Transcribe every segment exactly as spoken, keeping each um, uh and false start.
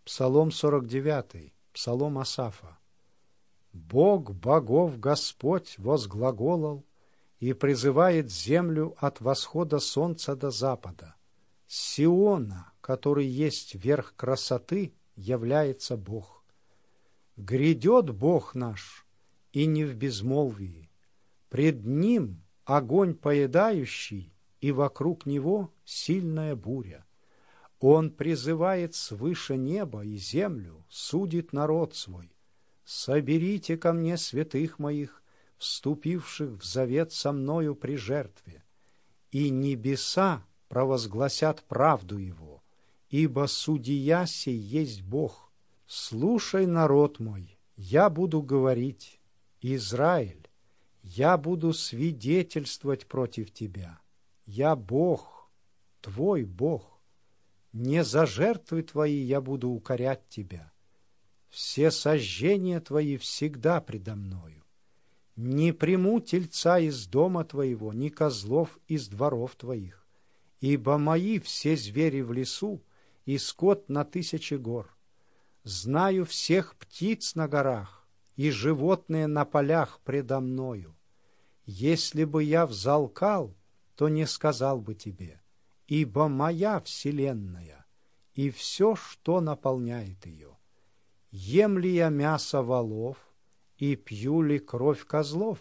Псалом сорок девятый, псалом Асафа. «Бог богов Господь возглаголал и призывает землю от восхода солнца до запада. С Сиона, который есть верх красоты, является Бог. Грядет Бог наш, и не в безмолвии. Пред Ним огонь поедающий, и вокруг Него сильная буря. Он призывает свыше неба и землю, судит народ свой. Соберите ко мне святых моих, вступивших в завет со мною при жертве, и небеса провозгласят правду Его, ибо судия сей есть Бог. Слушай, народ мой, я буду говорить, Израиль, я буду свидетельствовать против тебя. Я Бог, твой Бог. Не за жертвы твои я буду укорять тебя. Все сожжения твои всегда предо мною. Не приму тельца из дома твоего, ни козлов из дворов твоих, ибо мои все звери в лесу и скот на тысячи гор. Знаю всех птиц на горах и животные на полях предо мною. Если бы я взалкал, то не сказал бы тебе, ибо моя вселенная и все, что наполняет ее. Ем ли я мясо волов и пью ли кровь козлов?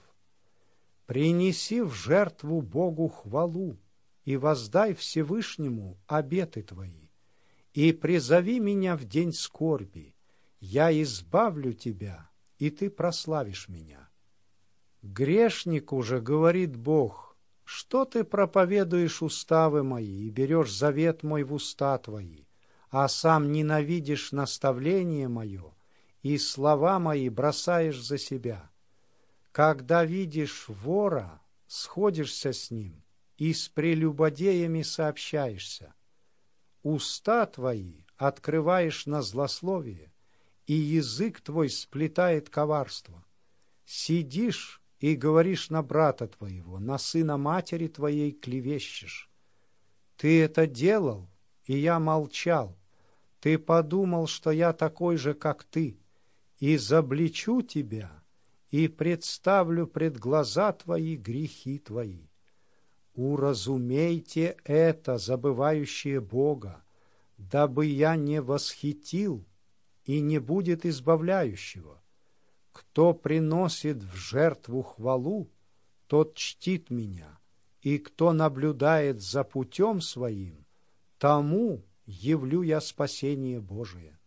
Принеси в жертву Богу хвалу и воздай Всевышнему обеты твои. И призови меня в день скорби, я избавлю тебя, и ты прославишь меня. Грешнику же говорит Бог: что ты проповедуешь уставы мои и берешь завет мой в уста твои, а сам ненавидишь наставление мое и слова мои бросаешь за себя? Когда видишь вора, сходишься с ним и с прелюбодеями сообщаешься. Уста твои открываешь на злословие, и язык твой сплетает коварство. Сидишь и говоришь на брата твоего, на сына матери твоей клевещешь. Ты это делал, и я молчал. Ты подумал, что я такой же, как ты, и изобличу тебя, и представлю пред глаза твои грехи твои. Уразумейте это, забывающие Бога, дабы я не восхитил, и не будет избавляющего. Кто приносит в жертву хвалу, тот чтит меня, и кто наблюдает за путем своим, тому явлю я спасение Божие.